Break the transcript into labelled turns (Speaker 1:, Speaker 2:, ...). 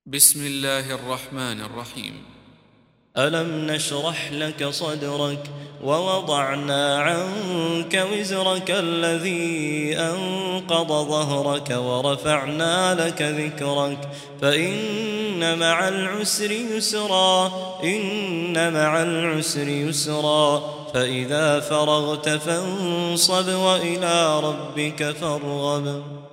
Speaker 1: بسم الله الرحمن الرحيم.
Speaker 2: ألم نشرح لك صدرك ووضعنا عنك وزرك الذي أنقض ظهرك ورفعنا لك ذكرك فإن مع العسر يسرا إن مع العسر يسرا فإذا فرغت فانصب وإلى ربك فارغب.